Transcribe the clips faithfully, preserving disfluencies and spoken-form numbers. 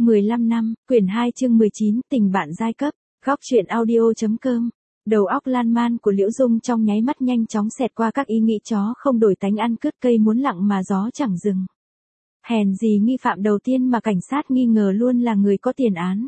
mười lăm năm, quyển hai chương mười chín, tình bạn giai cấp, góc truyện audio.com. Đầu óc lan man của Liễu Dung trong nháy mắt nhanh chóng xẹt qua các ý nghĩ chó không đổi tánh ăn cướp cây muốn lặng mà gió chẳng dừng. Hèn gì nghi phạm đầu tiên mà cảnh sát nghi ngờ luôn là người có tiền án.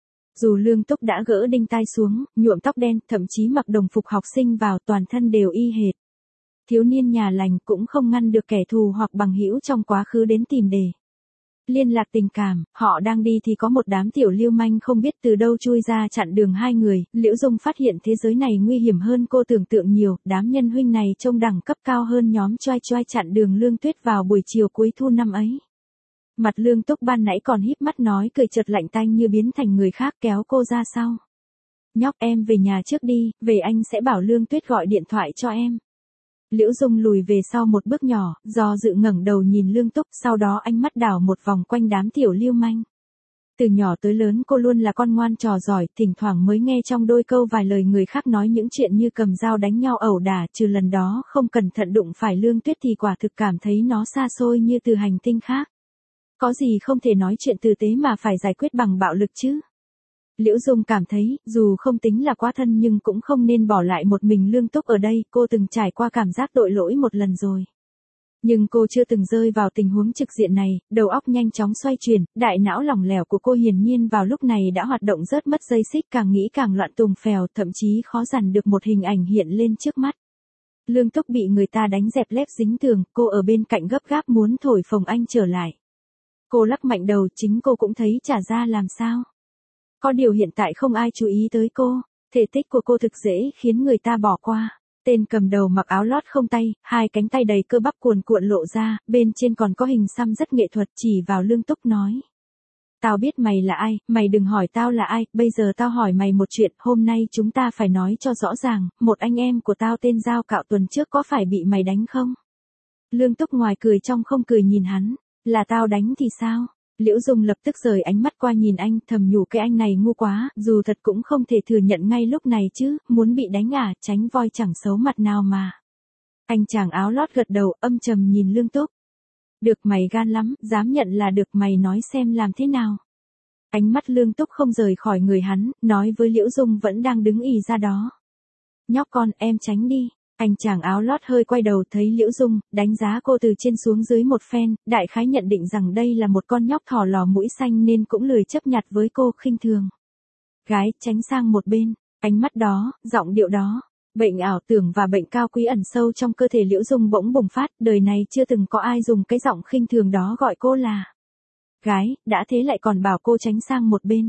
Dù Lương Túc đã gỡ đinh tai xuống, nhuộm tóc đen, thậm chí mặc đồng phục học sinh vào, toàn thân đều y hệt. Thiếu niên nhà lành cũng không ngăn được kẻ thù hoặc bằng hữu trong quá khứ đến tìm để liên lạc tình cảm. Họ đang đi thì có một đám tiểu lưu manh không biết từ đâu chui ra chặn đường hai người. Liễu Dung phát hiện thế giới này nguy hiểm hơn cô tưởng tượng nhiều. Đám nhân huynh này trông đẳng cấp cao hơn nhóm choai choai chặn đường Lương Tuyết vào buổi chiều cuối thu năm ấy. Mặt Lương Túc ban nãy còn híp mắt nói cười chợt lạnh tanh như biến thành người khác, kéo cô ra sau. Nhóc, em về nhà trước đi, về anh sẽ bảo Lương Tuyết gọi điện thoại cho em. Liễu Dung lùi về sau một bước nhỏ, do dự ngẩng đầu nhìn Lương Túc, sau đó ánh mắt đảo một vòng quanh đám tiểu lưu manh. Từ nhỏ tới lớn cô luôn là con ngoan trò giỏi, thỉnh thoảng mới nghe trong đôi câu vài lời người khác nói những chuyện như cầm dao đánh nhau ẩu đả, trừ lần đó không cẩn thận đụng phải Lương Tuyết thì quả thực cảm thấy nó xa xôi như từ hành tinh khác. Có gì không thể nói chuyện tử tế mà phải giải quyết bằng bạo lực chứ? Liễu Dung cảm thấy, dù không tính là quá thân nhưng cũng không nên bỏ lại một mình Lương Túc ở đây, cô từng trải qua cảm giác tội lỗi một lần rồi. Nhưng cô chưa từng rơi vào tình huống trực diện này, đầu óc nhanh chóng xoay chuyển, đại não lỏng lẻo của cô hiển nhiên vào lúc này đã hoạt động rớt mất dây xích, càng nghĩ càng loạn tùng phèo, thậm chí khó dằn được một hình ảnh hiện lên trước mắt. Lương Túc bị người ta đánh dẹp lép dính tường, cô ở bên cạnh gấp gáp muốn thổi phồng anh trở lại. Cô lắc mạnh đầu, chính cô cũng thấy chả ra làm sao. Có điều hiện tại không ai chú ý tới cô, thể tích của cô thực dễ khiến người ta bỏ qua. Tên cầm đầu mặc áo lót không tay, hai cánh tay đầy cơ bắp cuồn cuộn lộ ra, bên trên còn có hình xăm rất nghệ thuật, chỉ vào Lương Túc nói. Tao biết mày là ai, mày đừng hỏi tao là ai, bây giờ tao hỏi mày một chuyện, hôm nay chúng ta phải nói cho rõ ràng, một anh em của tao tên Giao Cạo tuần trước có phải bị mày đánh không? Lương Túc ngoài cười trong không cười nhìn hắn, là tao đánh thì sao? Liễu Dung lập tức rời ánh mắt qua nhìn anh, thầm nhủ cái anh này ngu quá, dù thật cũng không thể thừa nhận ngay lúc này chứ, muốn bị đánh à, tránh voi chẳng xấu mặt nào mà. Anh chàng áo lót gật đầu, âm trầm nhìn Lương Túc. Được, mày gan lắm, dám nhận là được, mày nói xem làm thế nào. Ánh mắt Lương Túc không rời khỏi người hắn, nói với Liễu Dung vẫn đang đứng ì ra đó. Nhóc con, em tránh đi. Anh chàng áo lót hơi quay đầu thấy Liễu Dung, đánh giá cô từ trên xuống dưới một phen, đại khái nhận định rằng đây là một con nhóc thỏ lò mũi xanh nên cũng lười chấp nhặt với cô, khinh thường. Gái, tránh sang một bên, ánh mắt đó, giọng điệu đó, bệnh ảo tưởng và bệnh cao quý ẩn sâu trong cơ thể Liễu Dung bỗng bùng phát, đời này chưa từng có ai dùng cái giọng khinh thường đó gọi cô là gái, đã thế lại còn bảo cô tránh sang một bên.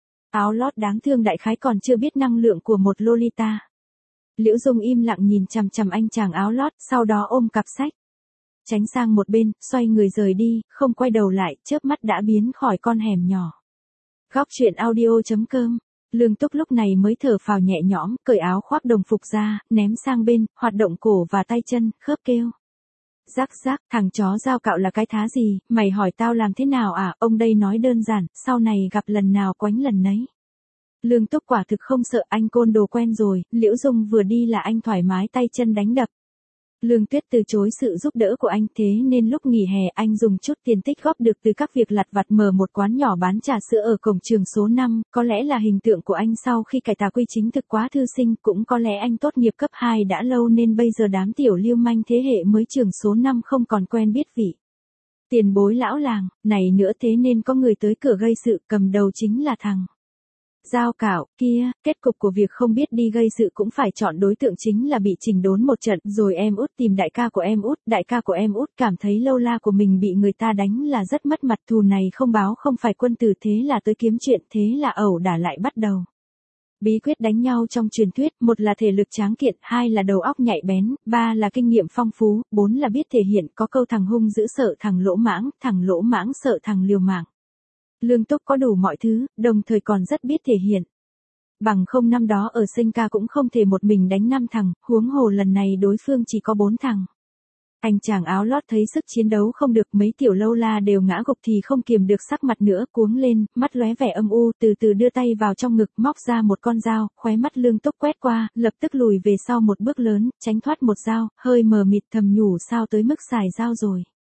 Áo lót đáng thương đại khái còn chưa biết năng lượng của một Lolita. Liễu Dung im lặng nhìn chằm chằm anh chàng áo lót, sau đó ôm cặp sách. Tránh sang một bên, xoay người rời đi, không quay đầu lại, chớp mắt đã biến khỏi con hẻm nhỏ. Góc truyện audio.com. Lương Túc lúc này mới thở phào nhẹ nhõm, cởi áo khoác đồng phục ra, ném sang bên, hoạt động cổ và tay chân, khớp kêu. Rắc rắc, thằng chó Giao Cạo là cái thá gì, mày hỏi tao làm thế nào à, ông đây nói đơn giản, sau này gặp lần nào quánh lần nấy. Lương Túc quả thực không sợ, anh côn đồ quen rồi, Liễu Dung vừa đi là anh thoải mái tay chân đánh đập. Lương Tuyết từ chối sự giúp đỡ của anh, thế nên lúc nghỉ hè anh dùng chút tiền tích góp được từ các việc lặt vặt mở một quán nhỏ bán trà sữa ở cổng trường số năm, có lẽ là hình tượng của anh sau khi cải tà quy chính thực quá thư sinh, cũng có lẽ anh tốt nghiệp cấp hai đã lâu nên bây giờ đám tiểu lưu manh thế hệ mới trường số năm không còn quen biết vị tiền bối lão làng này nữa, thế nên có người tới cửa gây sự, cầm đầu chính là thằng Giao Cạo kia. Kết cục của việc không biết đi gây sự cũng phải chọn đối tượng chính là bị chỉnh đốn một trận, rồi em út tìm đại ca của em út, đại ca của em út cảm thấy lâu la của mình bị người ta đánh là rất mất mặt, thù này không báo không phải quân tử, thế là tới kiếm chuyện, thế là ẩu đả lại bắt đầu. Bí quyết đánh nhau trong truyền thuyết, một là thể lực tráng kiện, hai là đầu óc nhạy bén, ba là kinh nghiệm phong phú, bốn là biết thể hiện, có câu thằng hung dữ sợ thằng lỗ mãng, thằng lỗ mãng sợ thằng liều mạng. Lương Túc có đủ mọi thứ, đồng thời còn rất biết thể hiện. Bằng không năm đó ở Sinh Ca cũng không thể một mình đánh năm thằng, huống hồ lần này đối phương chỉ có bốn thằng. Anh chàng áo lót thấy sức chiến đấu không được, mấy tiểu lâu la đều ngã gục thì không kiềm được sắc mặt nữa, cuống lên, mắt lóe vẻ âm u, từ từ đưa tay vào trong ngực, móc ra một con dao, khóe mắt Lương Túc quét qua, lập tức lùi về sau một bước lớn, tránh thoát một dao, hơi mờ mịt thầm nhủ sao tới mức xài dao rồi.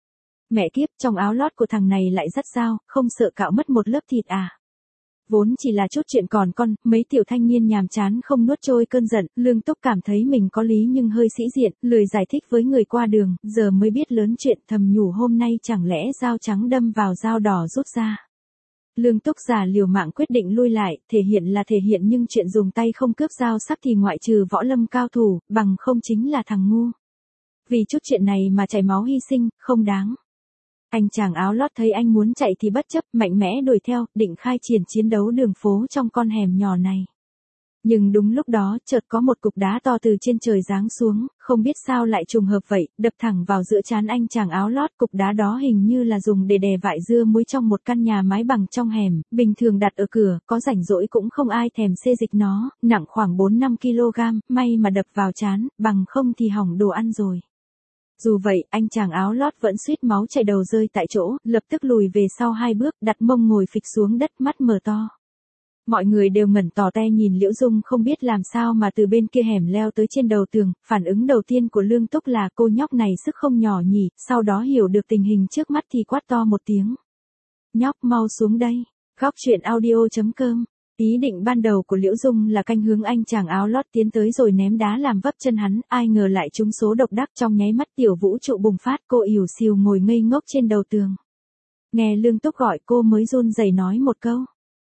Mẹ kiếp, trong áo lót của thằng này lại rất sao, không sợ cạo mất một lớp thịt à? Vốn chỉ là chút chuyện còn con, mấy tiểu thanh niên nhàm chán không nuốt trôi cơn giận, Lương Túc cảm thấy mình có lý nhưng hơi sĩ diện, lười giải thích với người qua đường, giờ mới biết lớn chuyện, thầm nhủ hôm nay chẳng lẽ dao trắng đâm vào dao đỏ rút ra. Lương Túc giả liều mạng quyết định lui lại, thể hiện là thể hiện nhưng chuyện dùng tay không cướp dao sắc thì ngoại trừ võ lâm cao thủ, bằng không chính là thằng ngu. Vì chút chuyện này mà chảy máu hy sinh, không đáng. Anh chàng áo lót thấy anh muốn chạy thì bất chấp, mạnh mẽ đuổi theo, định khai triển chiến đấu đường phố trong con hẻm nhỏ này. Nhưng đúng lúc đó, chợt có một cục đá to từ trên trời giáng xuống, không biết sao lại trùng hợp vậy, đập thẳng vào giữa trán anh chàng áo lót. Cục đá đó hình như là dùng để đè vại dưa muối trong một căn nhà mái bằng trong hẻm, bình thường đặt ở cửa, có rảnh rỗi cũng không ai thèm xê dịch nó, nặng khoảng bốn năm ki lô gam, may mà đập vào trán, bằng không thì hỏng đồ ăn rồi. Dù vậy, anh chàng áo lót vẫn suýt máu chảy đầu rơi tại chỗ, lập tức lùi về sau hai bước, đặt mông ngồi phịch xuống đất, mắt mở to. Mọi người đều ngẩn tò te nhìn Liễu Dung không biết làm sao mà từ bên kia hẻm leo tới trên đầu tường, phản ứng đầu tiên của Lương Túc là cô nhóc này sức không nhỏ nhỉ, sau đó hiểu được tình hình trước mắt thì quát to một tiếng. Nhóc mau xuống đây, góc truyện audio chấm com. Ý định ban đầu của Liễu Dung là canh hướng anh chàng áo lót tiến tới rồi ném đá làm vấp chân hắn, ai ngờ lại trúng số độc đắc, trong nháy mắt tiểu vũ trụ bùng phát, cô ỉu xìu ngồi ngây ngốc trên đầu tường. Nghe Lương Túc gọi cô mới run rẩy nói một câu.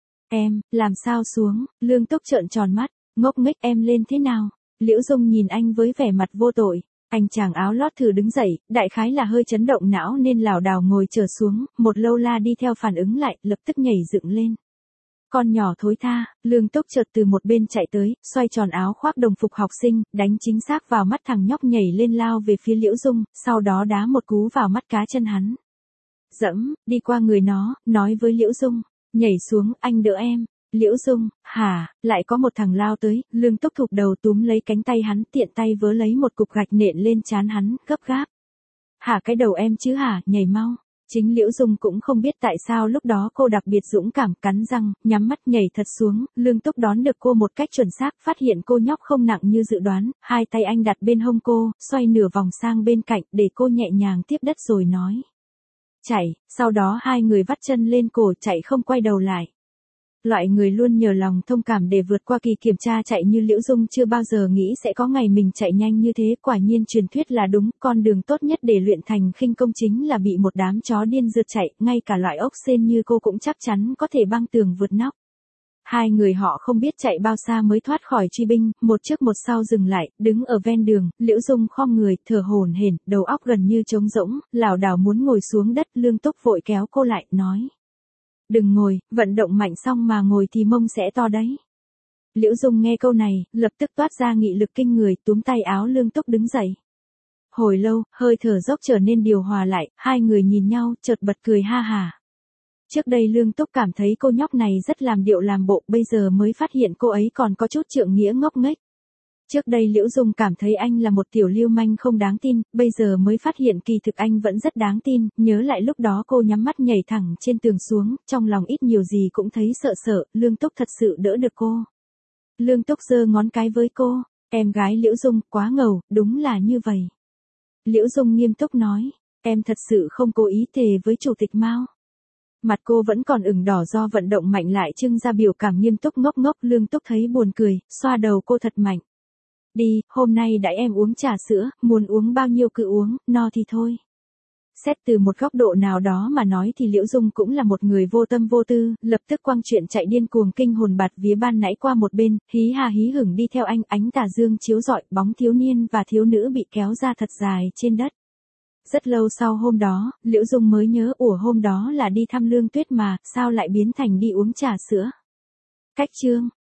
Em, làm sao xuống? Lương Túc trợn tròn mắt, ngốc nghếch, em lên thế nào? Liễu Dung nhìn anh với vẻ mặt vô tội. Anh chàng áo lót thử đứng dậy, đại khái là hơi chấn động não nên lảo đảo ngồi trở xuống, một lâu la đi theo phản ứng lại, lập tức nhảy dựng lên. Con nhỏ thối tha, Lương Túc chợt từ một bên chạy tới, xoay tròn áo khoác đồng phục học sinh, đánh chính xác vào mắt thằng nhóc nhảy lên lao về phía Liễu Dung, sau đó đá một cú vào mắt cá chân hắn. Dẫm, đi qua người nó, nói với Liễu Dung, nhảy xuống, anh đỡ em. Liễu Dung, hả, lại có một thằng lao tới, Lương Túc thụp đầu túm lấy cánh tay hắn, tiện tay vớ lấy một cục gạch nện lên trán hắn, gấp gáp. Hả cái đầu em chứ hả, nhảy mau. Chính Liễu Dung cũng không biết tại sao lúc đó cô đặc biệt dũng cảm, cắn răng, nhắm mắt nhảy thật xuống, Lương Túc đón được cô một cách chuẩn xác, phát hiện cô nhóc không nặng như dự đoán, hai tay anh đặt bên hông cô, xoay nửa vòng sang bên cạnh để cô nhẹ nhàng tiếp đất rồi nói. Chạy, sau đó hai người vắt chân lên cổ chạy không quay đầu lại. Loại người luôn nhờ lòng thông cảm để vượt qua kỳ kiểm tra chạy như Liễu Dung chưa bao giờ nghĩ sẽ có ngày mình chạy nhanh như thế, quả nhiên truyền thuyết là đúng, con đường tốt nhất để luyện thành khinh công chính là bị một đám chó điên rượt chạy, ngay cả loại ốc sên như cô cũng chắc chắn có thể băng tường vượt nóc. Hai người họ không biết chạy bao xa mới thoát khỏi truy binh, một trước một sau dừng lại, đứng ở ven đường, Liễu Dung khom người, thở hổn hển, đầu óc gần như trống rỗng, lảo đảo muốn ngồi xuống đất, Lương Túc vội kéo cô lại, nói. Đừng ngồi, vận động mạnh xong mà ngồi thì mông sẽ to đấy. Liễu Dung nghe câu này, lập tức toát ra nghị lực kinh người, túm tay áo Lương Túc đứng dậy. Hồi lâu, hơi thở dốc trở nên điều hòa lại, hai người nhìn nhau, chợt bật cười ha hà. Trước đây Lương Túc cảm thấy cô nhóc này rất làm điệu làm bộ, bây giờ mới phát hiện cô ấy còn có chút trượng nghĩa ngốc nghếch. Trước đây Liễu Dung cảm thấy anh là một tiểu lưu manh không đáng tin, bây giờ mới phát hiện kỳ thực anh vẫn rất đáng tin, nhớ lại lúc đó cô nhắm mắt nhảy thẳng trên tường xuống, trong lòng ít nhiều gì cũng thấy sợ sợ, Lương Túc thật sự đỡ được cô. Lương Túc giơ ngón cái với cô, em gái Liễu Dung, quá ngầu, đúng là như vậy. Liễu Dung nghiêm túc nói, em thật sự không cố ý thề với chủ tịch Mao. Mặt cô vẫn còn ửng đỏ do vận động mạnh lại trưng ra biểu cảm nghiêm túc ngốc ngốc, Lương Túc thấy buồn cười, xoa đầu cô thật mạnh. Đi, hôm nay đãi em uống trà sữa, muốn uống bao nhiêu cứ uống, no thì thôi. Xét từ một góc độ nào đó mà nói thì Liễu Dung cũng là một người vô tâm vô tư, lập tức quăng chuyện chạy điên cuồng kinh hồn bạt vía ban nãy qua một bên, hí hà hí hửng đi theo anh, ánh tà dương chiếu rọi, bóng thiếu niên và thiếu nữ bị kéo ra thật dài trên đất. Rất lâu sau hôm đó, Liễu Dung mới nhớ, ủa hôm đó là đi thăm Lương Tuyết mà, sao lại biến thành đi uống trà sữa. Cách chương